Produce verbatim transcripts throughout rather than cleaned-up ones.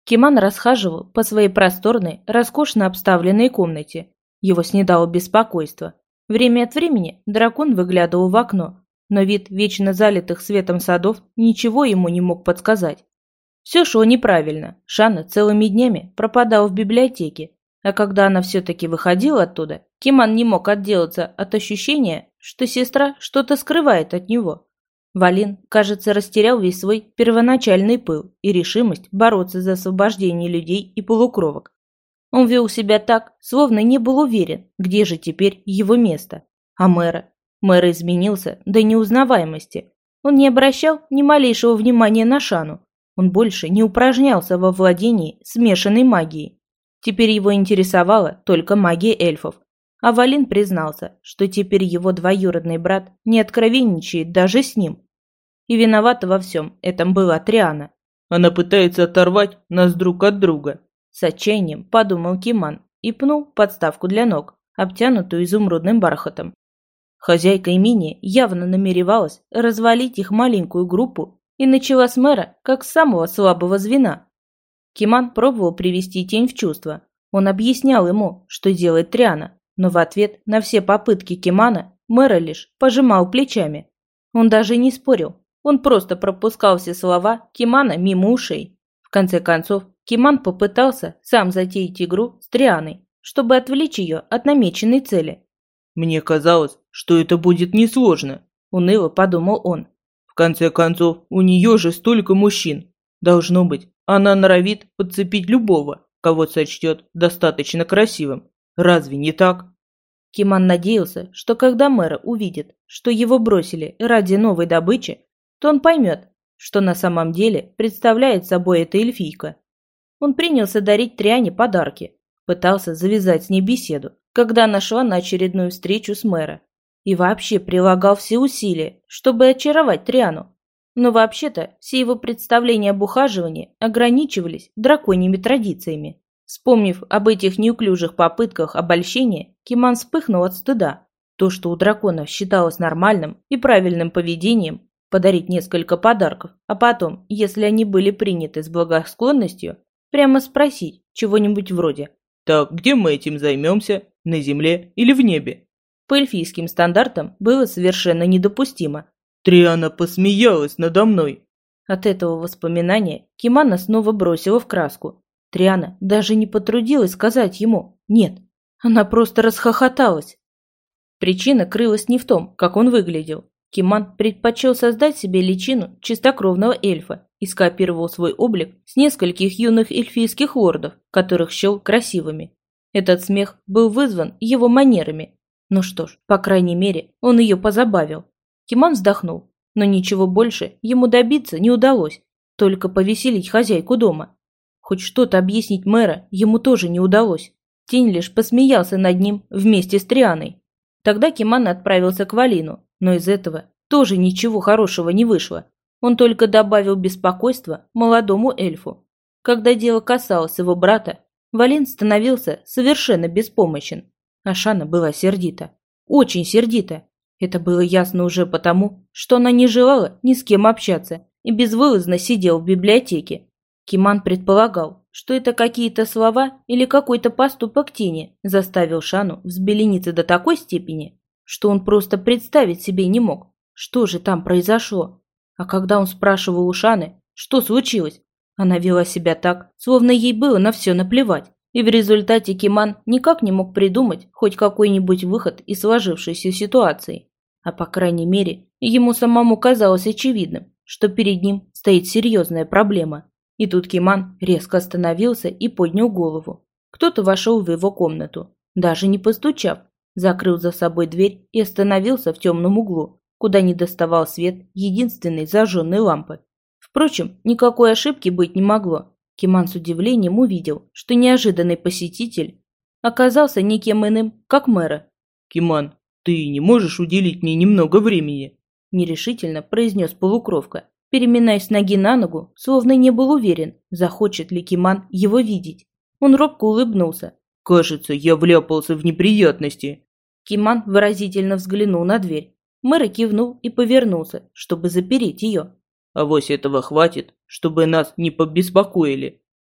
Киман расхаживал по своей просторной, роскошно обставленной комнате. Его снедало беспокойство. Время от времени дракон выглядывал в окно, но вид вечно залитых светом садов ничего ему не мог подсказать. Все шло неправильно. Шана целыми днями пропадала в библиотеке, а когда она все-таки выходила оттуда, Киман не мог отделаться от ощущения, что сестра что-то скрывает от него. Валин, кажется, растерял весь свой первоначальный пыл и решимость бороться за освобождение людей и полукровок. Он вел себя так, словно не был уверен, где же теперь его место. А мэра? Мэр изменился до неузнаваемости. Он не обращал ни малейшего внимания на Шану. Он больше не упражнялся во владении смешанной магией. Теперь его интересовала только магия эльфов. А Валин признался, что теперь его двоюродный брат не откровенничает даже с ним. И виновата во всем этом была Триана. Она пытается оторвать нас друг от друга. С отчаянием подумал Киман и пнул подставку для ног, обтянутую изумрудным бархатом. Хозяйка имения явно намеревалась развалить их маленькую группу и начала с мэра как с самого слабого звена. Киман пробовал привести тень в чувство. Он объяснял ему, что делает Триана, но в ответ на все попытки Кимана мэра лишь пожимал плечами. Он даже не спорил, он просто пропускал все слова Кимана мимо ушей. В конце концов, Киман попытался сам затеять игру с Трианой, чтобы отвлечь ее от намеченной цели. «Мне казалось, что это будет несложно», – уныло подумал он. «В конце концов, у нее же столько мужчин. Должно быть, она норовит подцепить любого, кого сочтет достаточно красивым. Разве не так?» Киман надеялся, что когда мэра увидит, что его бросили ради новой добычи, то он поймет, что на самом деле представляет собой эта эльфийка. Он принялся дарить Триане подарки, пытался завязать с ней беседу, когда она шла на очередную встречу с мэра, и вообще прилагал все усилия, чтобы очаровать Триану. Но вообще-то все его представления об ухаживании ограничивались драконьими традициями. Вспомнив об этих неуклюжих попытках обольщения, Киман вспыхнул от стыда. То, что у драконов считалось нормальным и правильным поведением, подарить несколько подарков, а потом, если они были приняты с благосклонностью, прямо спросить чего-нибудь вроде «Так, где мы этим займемся? На земле или в небе?» По эльфийским стандартам было совершенно недопустимо. «Триана посмеялась надо мной!» От этого воспоминания Кимана снова бросила в краску. Триана даже не потрудилась сказать ему «нет». Она просто расхохоталась. Причина крылась не в том, как он выглядел. Киман предпочел создать себе личину чистокровного эльфа и скопировал свой облик с нескольких юных эльфийских лордов, которых счел красивыми. Этот смех был вызван его манерами. Ну что ж, по крайней мере, он ее позабавил. Киман вздохнул, но ничего больше ему добиться не удалось, только повеселить хозяйку дома. Хоть что-то объяснить мэра ему тоже не удалось. Тень лишь посмеялся над ним вместе с Трианой. Тогда Киман отправился к Валину, но из этого тоже ничего хорошего не вышло. Он только добавил беспокойства молодому эльфу. Когда дело касалось его брата, Валин становился совершенно беспомощен. А Шана была сердита. Очень сердита. Это было ясно уже потому, что она не желала ни с кем общаться и безвылазно сидела в библиотеке. Киман предполагал, что это какие-то слова или какой-то поступок тени заставил Шану взбелениться до такой степени, что он просто представить себе не мог, что же там произошло. А когда он спрашивал у Шаны, что случилось, она вела себя так, словно ей было на все наплевать. И в результате Киман никак не мог придумать хоть какой-нибудь выход из сложившейся ситуации. А по крайней мере, ему самому казалось очевидным, что перед ним стоит серьезная проблема. И тут Киман резко остановился и поднял голову. Кто-то вошел в его комнату, даже не постучав, закрыл за собой дверь и остановился в темном углу, куда не доставал свет единственной зажженной лампы. Впрочем, никакой ошибки быть не могло. Киман с удивлением увидел, что неожиданный посетитель оказался никем иным, как мэра. «Киман, ты не можешь уделить мне немного времени?» – нерешительно произнес полукровка, переминаясь с ноги на ногу, словно не был уверен, захочет ли Киман его видеть. Он робко улыбнулся. «Кажется, я вляпался в неприятности». Киман выразительно взглянул на дверь. Мэр кивнул и повернулся, чтобы запереть ее. «Авось этого хватит, чтобы нас не побеспокоили».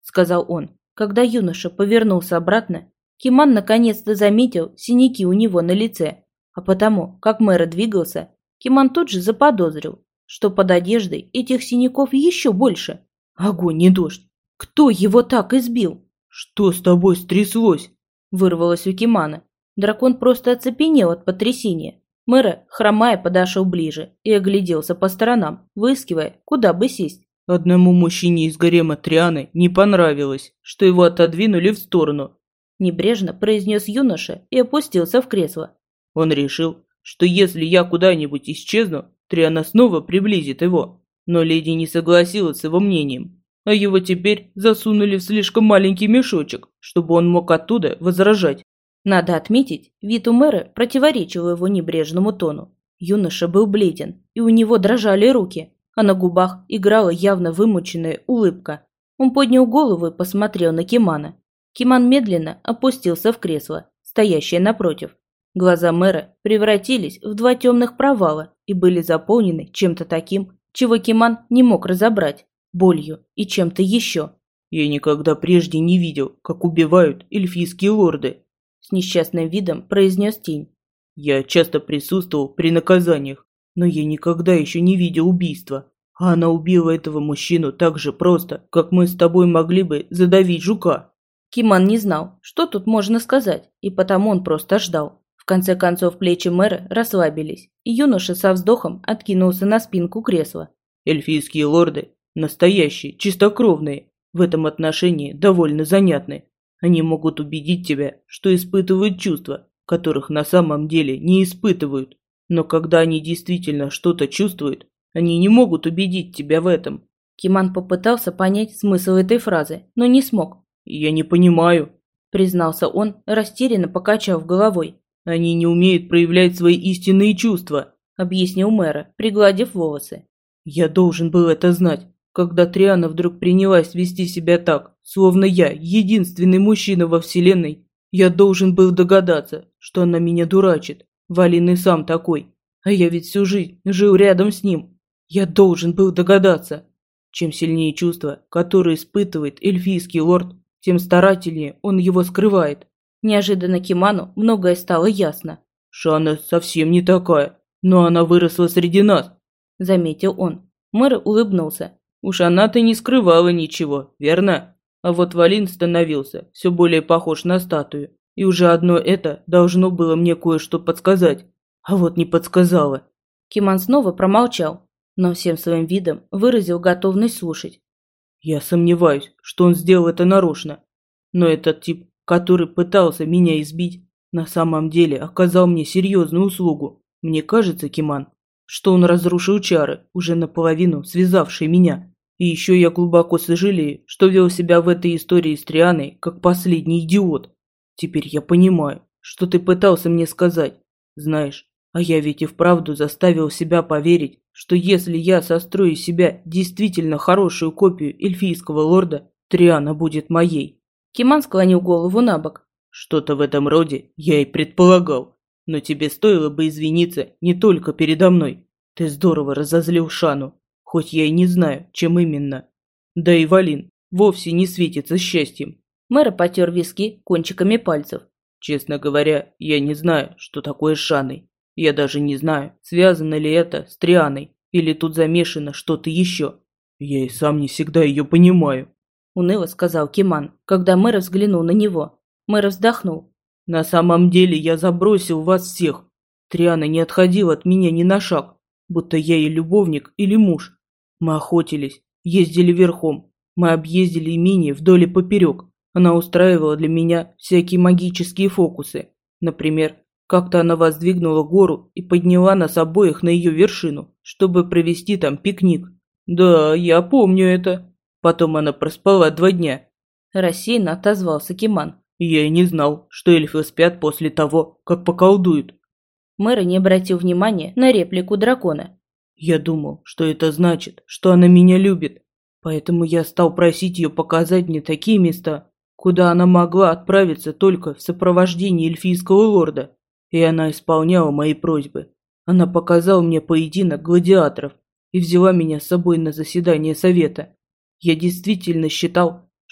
сказал он. Когда юноша повернулся обратно, Киман наконец-то заметил синяки у него на лице, а потому, как Мэра двигался, Киман тут же заподозрил, что под одеждой этих синяков еще больше. Огонь и дождь! Кто его так избил? «Что с тобой стряслось?» Вырвалось у Кимана. Дракон просто оцепенел от потрясения. Мэра, хромая, подошел ближе и огляделся по сторонам, выискивая, куда бы сесть. Одному мужчине из гарема Трианы не понравилось, что его отодвинули в сторону. Небрежно произнес юноша и опустился в кресло. Он решил, что если я куда-нибудь исчезну, Триана снова приблизит его. Но леди не согласилась с его мнением, а его теперь засунули в слишком маленький мешочек, чтобы он мог оттуда возражать. Надо отметить, вид у мэра противоречил его небрежному тону. Юноша был бледен, и у него дрожали руки, а на губах играла явно вымученная улыбка. Он поднял голову и посмотрел на Кимана. Киман медленно опустился в кресло, стоящее напротив. Глаза мэра превратились в два темных провала и были заполнены чем-то таким, чего Киман не мог разобрать, болью и чем-то еще. «Я никогда прежде не видел, как убивают эльфийские лорды», с несчастным видом произнес тень. «Я часто присутствовал при наказаниях, но я никогда еще не видел убийства. А она убила этого мужчину так же просто, как мы с тобой могли бы задавить жука». Киман не знал, что тут можно сказать, и потому он просто ждал. В конце концов плечи мэра расслабились, и юноша со вздохом откинулся на спинку кресла. «Эльфийские лорды настоящие, чистокровные, в этом отношении довольно занятны. Они могут убедить тебя, что испытывают чувства, которых на самом деле не испытывают. Но когда они действительно что-то чувствуют, они не могут убедить тебя в этом». Киман попытался понять смысл этой фразы, но не смог. «Я не понимаю», — признался он, растерянно покачав головой. «Они не умеют проявлять свои истинные чувства», — объяснил мэра, пригладив волосы. «Я должен был это знать, когда Триана вдруг принялась вести себя так, словно я единственный мужчина во вселенной. Я должен был догадаться, что она меня дурачит. Валин и сам такой, а я ведь всю жизнь жил рядом с ним. Я должен был догадаться. Чем сильнее чувства, которые испытывает эльфийский лорд, тем старательнее он его скрывает». Неожиданно Киману многое стало ясно. «Шана совсем не такая, но она выросла среди нас», — заметил он. Мэр улыбнулся. «Уж она-то не скрывала ничего, верно? А вот Валин становился все более похож на статую, и уже одно это должно было мне кое-что подсказать, а вот не подсказала». Киман снова промолчал, но всем своим видом выразил готовность слушать. «Я сомневаюсь, что он сделал это нарочно, но этот тип, который пытался меня избить, на самом деле оказал мне серьезную услугу. Мне кажется, Киман, что он разрушил чары, уже наполовину связавшие меня. И еще я глубоко сожалею, что вел себя в этой истории с Трианой как последний идиот. Теперь я понимаю, что ты пытался мне сказать. Знаешь, а я ведь и вправду заставил себя поверить, что если я сострою из себя действительно хорошую копию эльфийского лорда, Триана будет моей». Киман склонил голову на бок. «Что-то в этом роде я и предполагал. Но тебе стоило бы извиниться не только передо мной. Ты здорово разозлил Шану, хоть я и не знаю, чем именно. Да и Валин вовсе не светится счастьем». Мэр потер виски кончиками пальцев. «Честно говоря, я не знаю, что такое с Шаной. Я даже не знаю, связано ли это с Трианой, или тут замешано что-то еще. Я и сам не всегда ее понимаю», — уныло сказал Киман, когда мэр взглянул на него. Мэр вздохнул. «На самом деле я забросил вас всех. Триана не отходила от меня ни на шаг, будто я ей любовник или муж. Мы охотились, ездили верхом, мы объездили имение вдоль и поперек. Она устраивала для меня всякие магические фокусы. Например, как-то она воздвигнула гору и подняла нас обоих на ее вершину, чтобы провести там пикник. Да, я помню это. Потом она проспала два дня». Рассеянно отозвался Киман. «Я и не знал, что эльфы спят после того, как поколдуют». Мэр не обратил внимания на реплику дракона. «Я думал, что это значит, что она меня любит. Поэтому я стал просить ее показать мне такие места, куда она могла отправиться только в сопровождении эльфийского лорда. И она исполняла мои просьбы. Она показала мне поединок гладиаторов и взяла меня с собой на заседание совета. Я действительно считал,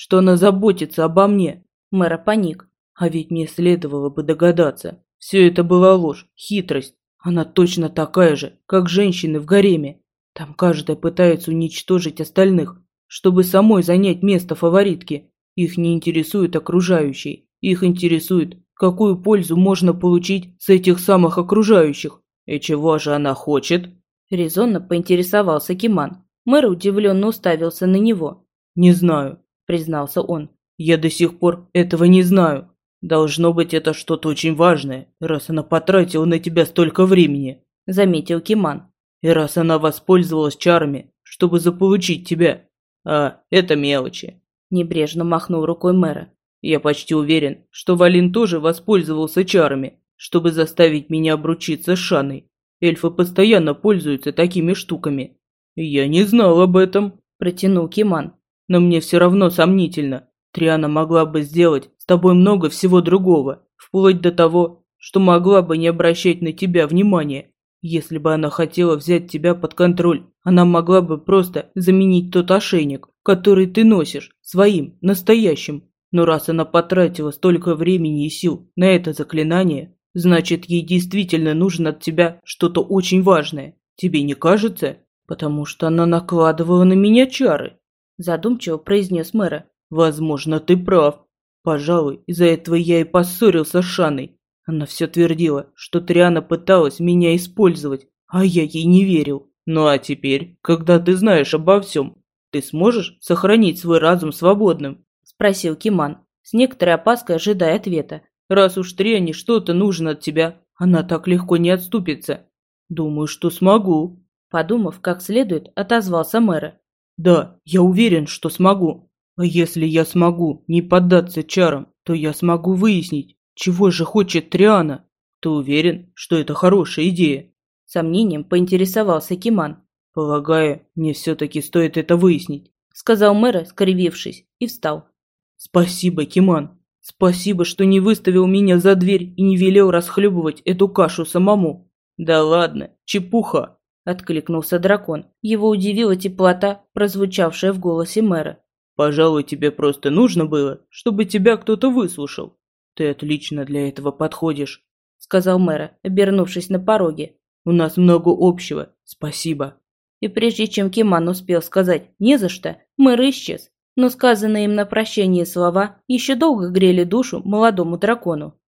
что она заботится обо мне. Мэра паник. А ведь мне следовало бы догадаться. Все это была ложь, хитрость. Она точно такая же, как женщины в гареме. Там каждая пытается уничтожить остальных, чтобы самой занять место фаворитки. Их не интересует окружающие. Их интересует, какую пользу можно получить с этих самых окружающих. И чего же она хочет? Резонно поинтересовался Киман. Мэр удивленно уставился на него. Не знаю, признался он. Я до сих пор этого не знаю. Должно быть, это что-то очень важное, раз она потратила на тебя столько времени, заметил Киман. И раз она воспользовалась чарами, чтобы заполучить тебя. А, это мелочи. Небрежно махнул рукой мэра. Я почти уверен, что Валин тоже воспользовался чарами, чтобы заставить меня обручиться с Шаной. Эльфы постоянно пользуются такими штуками. Я не знал об этом, протянул Киман. Но мне все равно сомнительно. Триана могла бы сделать с тобой много всего другого, вплоть до того, что могла бы не обращать на тебя внимания. Если бы она хотела взять тебя под контроль, она могла бы просто заменить тот ошейник, который ты носишь, своим, настоящим. Но раз она потратила столько времени и сил на это заклинание, значит, ей действительно нужно от тебя что-то очень важное. Тебе не кажется? Потому что она накладывала на меня чары, задумчиво произнес мэра. Возможно, ты прав. Пожалуй, из-за этого я и поссорился с Шаной. Она все твердила, что Триана пыталась меня использовать, а я ей не верил. Ну а теперь, когда ты знаешь обо всем, ты сможешь сохранить свой разум свободным? Спросил Киман, с некоторой опаской ожидая ответа. Раз уж Триане что-то нужно от тебя, она так легко не отступится. Думаю, что смогу. Подумав, как следует, отозвался мэра. Да, я уверен, что смогу. А если я смогу не поддаться чарам, то я смогу выяснить, чего же хочет Триана. Ты уверен, что это хорошая идея? Сомнением поинтересовался Киман. Полагаю, мне все-таки стоит это выяснить, сказал мэр, скривившись, и встал. Спасибо, Киман. Спасибо, что не выставил меня за дверь и не велел расхлебывать эту кашу самому. Да ладно, чепуха, откликнулся дракон. Его удивила теплота, прозвучавшая в голосе мэра. Пожалуй, тебе просто нужно было, чтобы тебя кто-то выслушал. Ты отлично для этого подходишь, сказал мэра, обернувшись на пороге. У нас много общего, спасибо. И прежде чем Киман успел сказать «не за что», мэр исчез. Но сказанные им на прощание слова еще долго грели душу молодому дракону.